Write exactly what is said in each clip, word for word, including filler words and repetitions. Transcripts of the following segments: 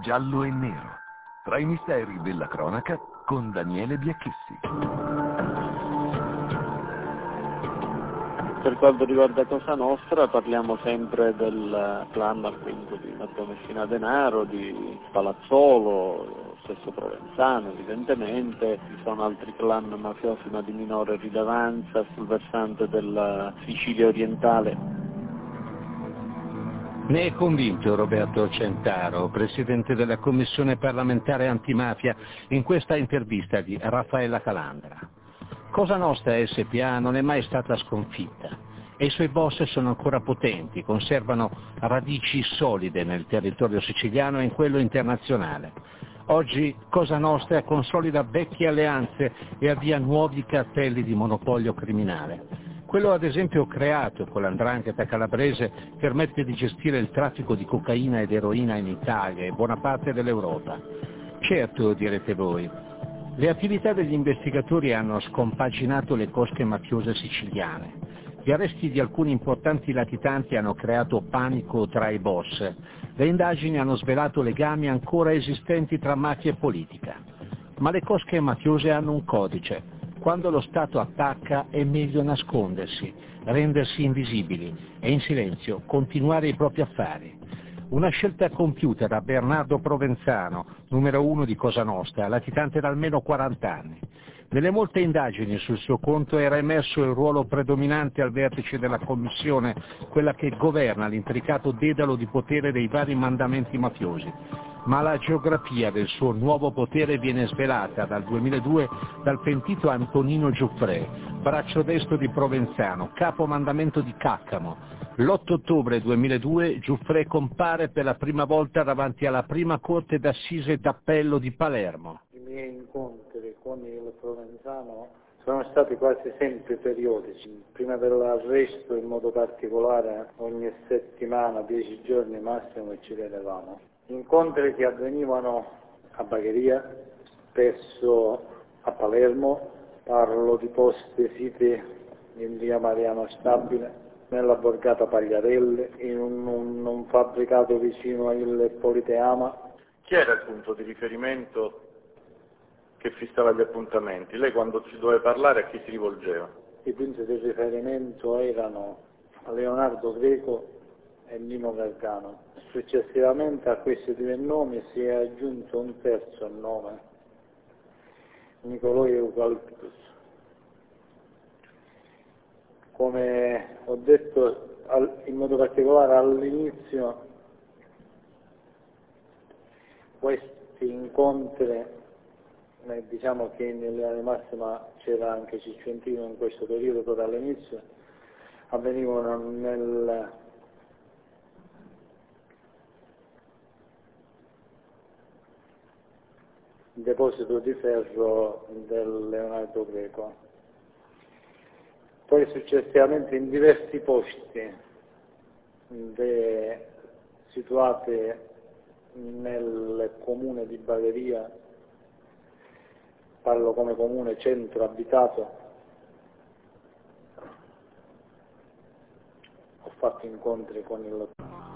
giallo e nero, tra i misteri della cronaca con Daniele Biacchissi. Per quanto riguarda Cosa Nostra parliamo sempre del clan appunto di Matteo Messina Denaro, di Palazzolo, lo stesso Provenzano evidentemente, ci sono altri clan mafiosi ma di minore rilevanza sul versante della Sicilia orientale. Ne è convinto Roberto Centaro, presidente della Commissione parlamentare antimafia, in questa intervista di Raffaella Calandra. Cosa Nostra S P A non è mai stata sconfitta e i suoi boss sono ancora potenti, conservano radici solide nel territorio siciliano e in quello internazionale. Oggi Cosa Nostra consolida vecchie alleanze e avvia nuovi cartelli di monopolio criminale. Quello ad esempio creato con l'Andrangheta calabrese permette di gestire il traffico di cocaina ed eroina in Italia e buona parte dell'Europa. Certo, direte voi, le attività degli investigatori hanno scompaginato le cosche mafiose siciliane. Gli arresti di alcuni importanti latitanti hanno creato panico tra i boss. Le indagini hanno svelato legami ancora esistenti tra mafia e politica. Ma le cosche mafiose hanno un codice. Quando lo Stato attacca è meglio nascondersi, rendersi invisibili e in silenzio continuare i propri affari. Una scelta compiuta da Bernardo Provenzano, numero uno di Cosa Nostra, latitante da almeno quaranta anni. Nelle molte indagini sul suo conto era emerso il ruolo predominante al vertice della commissione, quella che governa l'intricato dedalo di potere dei vari mandamenti mafiosi. Ma la geografia del suo nuovo potere viene svelata dal duemiladue dal pentito Antonino Giuffrè, braccio destro di Provenzano, capo mandamento di Caccamo. L'otto ottobre duemiladue Giuffrè compare per la prima volta davanti alla prima corte d'assise d'appello di Palermo. I miei incontri con il Provenzano sono stati quasi sempre periodici. Prima dell'arresto in modo particolare ogni settimana, dieci giorni massimo ci vedevamo. Incontri che avvenivano a Bagheria, spesso a Palermo, parlo di posti siti in via Mariano Stabile, nella borgata Pagliarelle, in un, un, un fabbricato vicino al Politeama. Chi era il punto di riferimento che fissava gli appuntamenti? Lei quando ci doveva parlare a chi si rivolgeva? I punti di riferimento erano Leonardo Greco e Nino Gargano. Successivamente a questi due nomi si è aggiunto un terzo nome, Nicolò Eucaliptus. Come ho detto in modo particolare all'inizio, questi incontri, diciamo che in linea di massima c'era anche Ciccientino in questo periodo, proprio all'inizio, avvenivano nel deposito di ferro del Leonardo Greco. Poi successivamente in diversi posti de, situati nel comune di Bagheria, parlo come comune centro abitato, ho fatto incontri con il...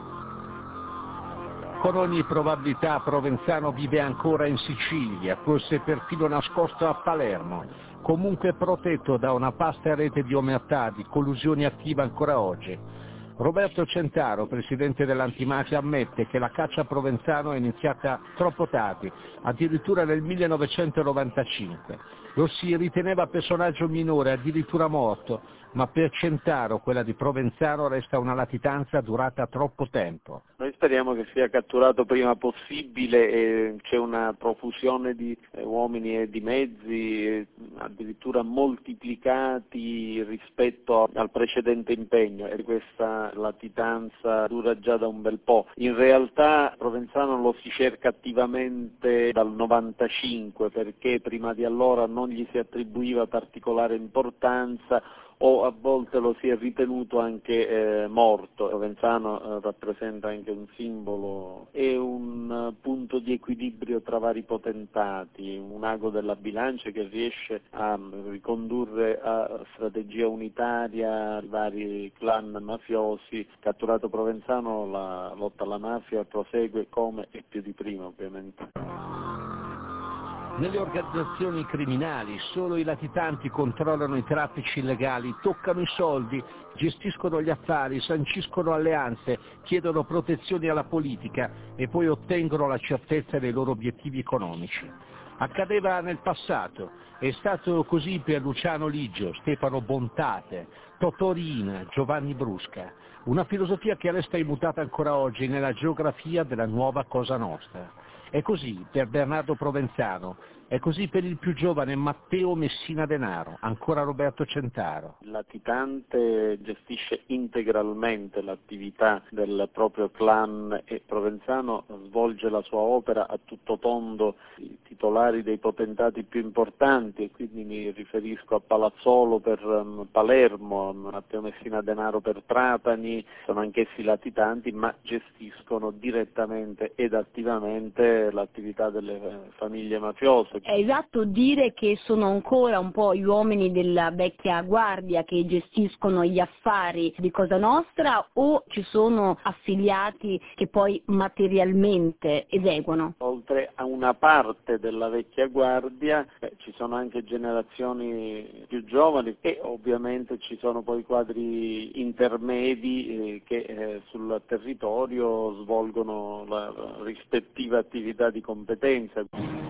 Con ogni probabilità Provenzano vive ancora in Sicilia, forse perfino nascosto a Palermo, comunque protetto da una vasta rete di omertà, di collusione attiva ancora oggi. Roberto Centaro, presidente dell'antimafia, ammette che la caccia a Provenzano è iniziata troppo tardi, addirittura nel millenovecentonovantacinque. Lo si riteneva personaggio minore, addirittura morto, ma per Centaro quella di Provenzano resta una latitanza durata troppo tempo. Noi speriamo che sia catturato prima possibile e c'è una profusione di eh, uomini e di mezzi eh, addirittura moltiplicati rispetto al precedente impegno e questa latitanza dura già da un bel po'. In realtà Provenzano lo si cerca attivamente dal novantacinque perché prima di allora non gli si attribuiva particolare importanza o a volte lo si è ritenuto anche eh, morto. Provenzano eh, rappresenta anche un simbolo e un uh, punto di equilibrio tra vari potentati, un ago della bilancia che riesce a ricondurre a strategia unitaria i vari clan mafiosi. Catturato Provenzano, la lotta alla mafia prosegue come e più di prima, ovviamente. Nelle organizzazioni criminali solo i latitanti controllano i traffici illegali, toccano i soldi, gestiscono gli affari, sanciscono alleanze, chiedono protezioni alla politica e poi ottengono la certezza dei loro obiettivi economici. Accadeva nel passato, è stato così per Luciano Liggio, Stefano Bontate, Totò Riina, Giovanni Brusca. Una filosofia che resta immutata ancora oggi nella geografia della nuova Cosa Nostra. È così per Bernardo Provenzano, è così per il più giovane Matteo Messina Denaro, ancora Roberto Centaro. Il latitante gestisce integralmente l'attività del proprio clan e Provenzano svolge la sua opera a tutto tondo. I titolari dei potentati più importanti, e quindi mi riferisco a Palazzolo per um, Palermo, a Matteo Messina Denaro per Trapani, sono anch'essi latitanti ma gestiscono direttamente ed attivamente l'attività delle famiglie mafiose. È esatto dire che sono ancora un po' gli uomini della vecchia guardia che gestiscono gli affari di Cosa Nostra o ci sono affiliati che poi materialmente eseguono? Oltre a una parte della vecchia guardia eh, ci sono anche generazioni più giovani e ovviamente ci sono poi quadri intermedi eh, che eh, sul territorio svolgono la, la rispettiva attività di competenza.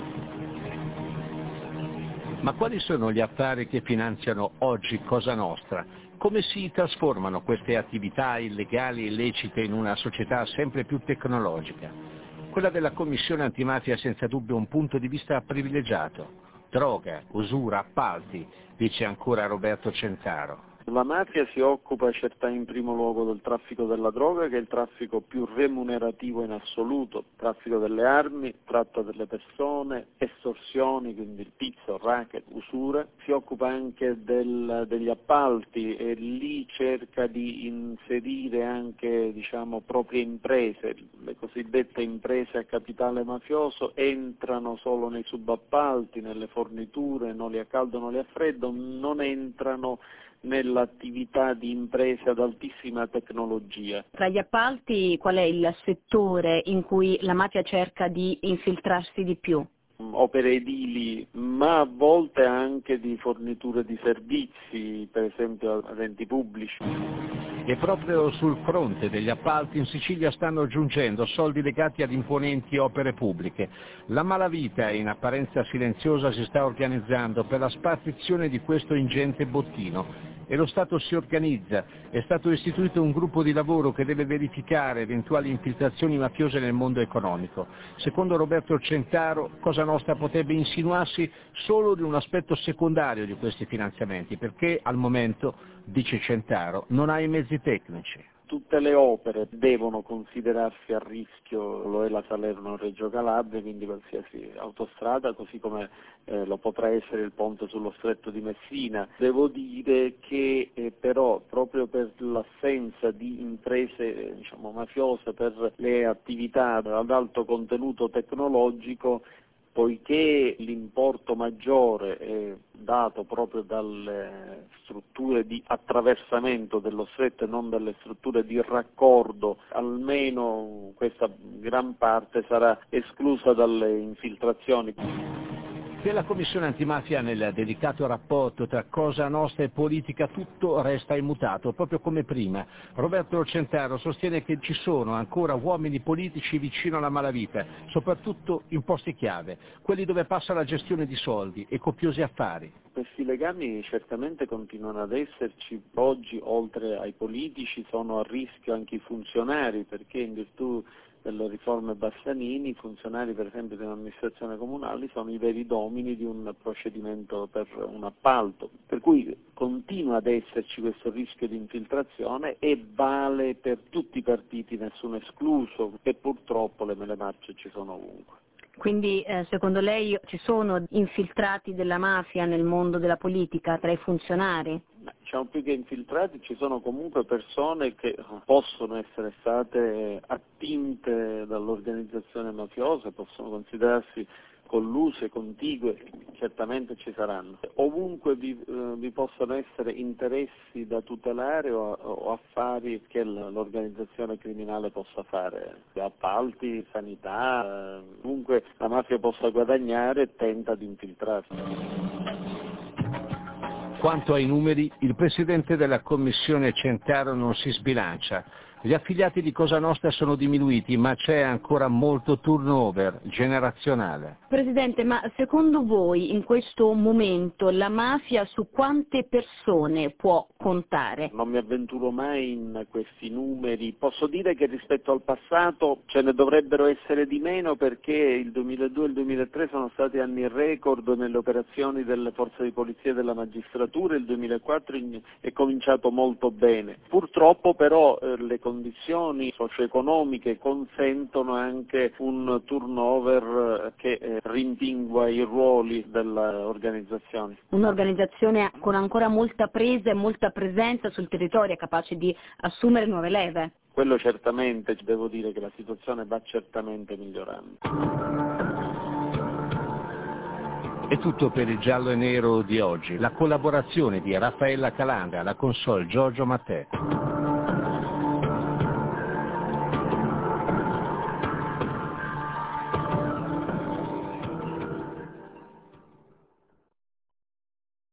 Ma quali sono gli affari che finanziano oggi Cosa Nostra? Come si trasformano queste attività illegali e illecite in una società sempre più tecnologica? Quella della Commissione Antimafia è senza dubbio un punto di vista privilegiato. Droga, usura, appalti, dice ancora Roberto Centaro. La mafia si occupa certamente in primo luogo del traffico della droga, che è il traffico più remunerativo in assoluto, traffico delle armi, tratta delle persone, estorsioni, quindi il pizzo, racket, usure. Si occupa anche del, degli appalti e lì cerca di inserire anche diciamo, proprie imprese, le cosiddette imprese a capitale mafioso entrano solo nei subappalti, nelle forniture, non li a caldo, non li a freddo, non entrano nell'attività di imprese ad altissima tecnologia. Tra gli appalti qual è il settore in cui la mafia cerca di infiltrarsi di più? Opere edili, ma a volte anche di forniture di servizi, per esempio ad enti pubblici. E proprio sul fronte degli appalti in Sicilia stanno giungendo soldi legati ad imponenti opere pubbliche. La malavita, in apparenza silenziosa, si sta organizzando per la spartizione di questo ingente bottino. E lo Stato si organizza, è stato istituito un gruppo di lavoro che deve verificare eventuali infiltrazioni mafiose nel mondo economico. Secondo Roberto Centaro, Cosa Nostra potrebbe insinuarsi solo di un aspetto secondario di questi finanziamenti, perché al momento, dice Centaro, non ha i mezzi tecnici. Tutte le opere devono considerarsi a rischio, lo è la Salerno-Reggio Calabria, quindi qualsiasi autostrada, così come eh, lo potrà essere il ponte sullo stretto di Messina. Devo dire che eh, però proprio per l'assenza di imprese eh, diciamo, mafiose, per le attività ad alto contenuto tecnologico, poiché l'importo maggiore è dato proprio dalle strutture di attraversamento dello stretto e non dalle strutture di raccordo, almeno questa gran parte sarà esclusa dalle infiltrazioni. Per la Commissione Antimafia nel delicato rapporto tra Cosa Nostra e politica tutto resta immutato, proprio come prima. Roberto Centaro sostiene che ci sono ancora uomini politici vicino alla malavita, soprattutto in posti chiave, quelli dove passa la gestione di soldi e copiosi affari. Questi legami certamente continuano ad esserci, oggi oltre ai politici sono a rischio anche i funzionari, perché in virtù delle riforme Bassanini, i funzionari per esempio di un'amministrazione comunale sono i veri domini di un procedimento per un appalto, per cui continua ad esserci questo rischio di infiltrazione e vale per tutti i partiti, nessuno escluso, e purtroppo le mele marce ci sono ovunque. Quindi eh, secondo lei ci sono infiltrati della mafia nel mondo della politica tra i funzionari? diciamo più che infiltrati, ci sono comunque persone che possono essere state attinte dall'organizzazione mafiosa, possono considerarsi colluse, contigue, certamente ci saranno. Ovunque vi, eh, vi possono essere interessi da tutelare o, o affari che l'organizzazione criminale possa fare, appalti, sanità, eh, ovunque la mafia possa guadagnare tenta di infiltrarsi. Quanto ai numeri, il presidente della commissione Centaro non si sbilancia. Gli affiliati di Cosa Nostra sono diminuiti, ma c'è ancora molto turnover generazionale. Presidente, ma secondo voi in questo momento la mafia su quante persone può contare? Non mi avventuro mai in questi numeri, posso dire che rispetto al passato ce ne dovrebbero essere di meno perché il duemiladue e il duemilatré sono stati anni record nelle operazioni delle forze di polizia e della magistratura, il duemilaquattro è cominciato molto bene. Purtroppo però eh, le condizioni socio-economiche consentono anche un turnover che eh, rimpingua i ruoli dell'organizzazione. Un'organizzazione con ancora molta presa e molta presenza sul territorio, capace di assumere nuove leve? Quello certamente, devo dire che la situazione va certamente migliorando. È tutto per il Giallo e Nero di oggi. La collaborazione di Raffaella Calandra, alla console Giorgio Mattè.